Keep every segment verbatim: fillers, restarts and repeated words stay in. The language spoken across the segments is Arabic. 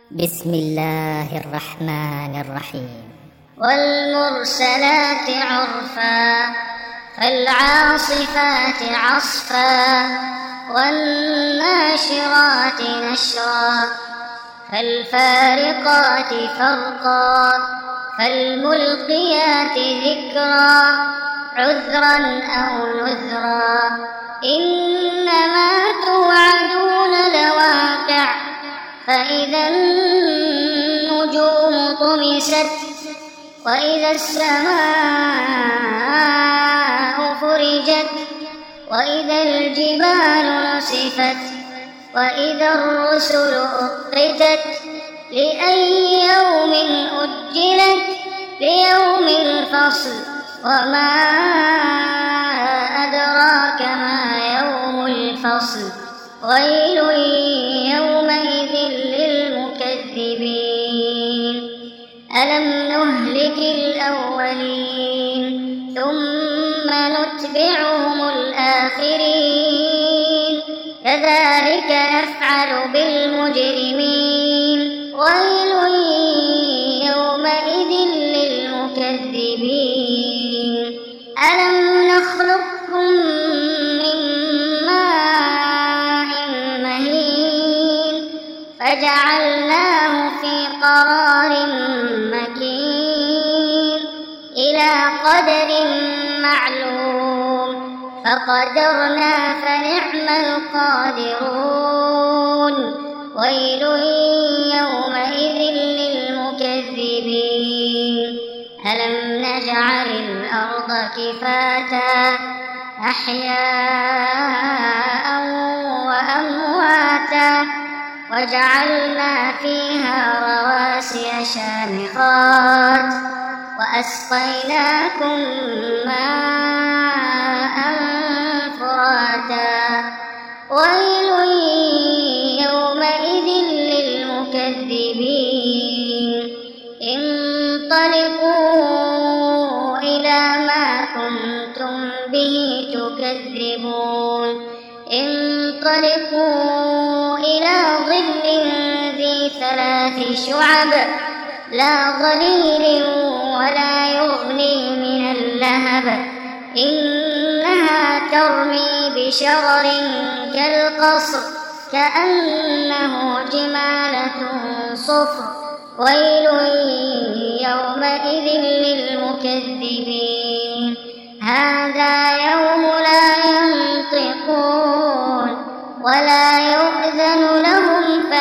بسم الله الرحمن الرحيم. والمرسلات عرفا فالعاصفات عصفا والناشرات نشرا فالفارقات فرقا فالملقيات ذكرا عذرا أو نذرا إنما توعدون لواقع فإذا النجوم طمست وإذا السماء فرجت وإذا الجبال نسفت وإذا الرسل أقتت لأي يوم أجلت ليوم الفصل وما أدراك ما يوم الفصل ويل يومئذ للمكذبين ألم نهلك الأولين ثم نتبعهم الآخرين كذلك نفعل بالمجرمين ويل يومئذ للمكذبين ألم نخلقكم من ماء مهين فجعلناه في قرار مكين إلى قدر معلوم فقدرنا فنعم القادرون ويل يومئذ للمكذبين ألم نجعل الأرض كفاتا أحياء وأمواتا وجعلنا فيها رواسي شامخات وأسقيناكم ماء فراتا ويل يومئذ للمكذبين انطلقوا إلى ما كنتم به تكذبون انطلقوا إلى ظل ذي ثلاث شعب لا ظليل ولا يغني من اللهب إنها ترمي بشرر كالقصر كأنه جمالة صفر ويل يومئذ للمكذبين هذا يوم لا ينطقون ولا يؤذن لهم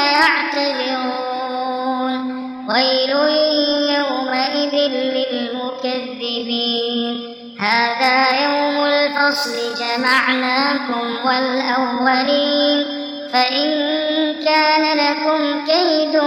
فيعتذرون ويل يومئذ للمكذبين هذا يوم الفصل جمعناكم والأولين فإن كان لكم كيد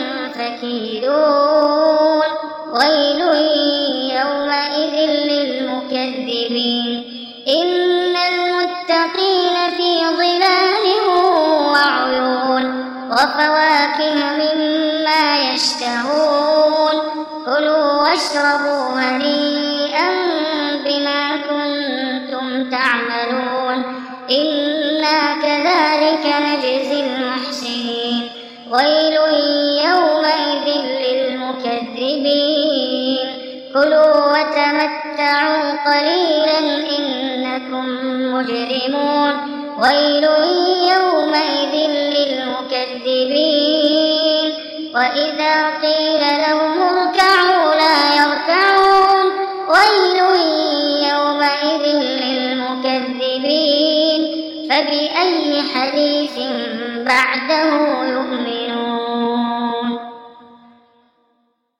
فكيدون ويل يومئذ للمكذبين إن المتقين في ظلال وعيون وفواكه مما يشتهون كلوا واشربوا هنيئا بما كنتم تعملون إنا كذلك نجزي المحسنين ويل يومئذ للمكذبين كلوا وتمتعوا قليلا إنكم مجرمون ويل يومئذ للمكذبين وإذا قيل لهم اركعوا لا يركعون ويل يومئذ للمكذبين فبأي حديث بعده يؤمنون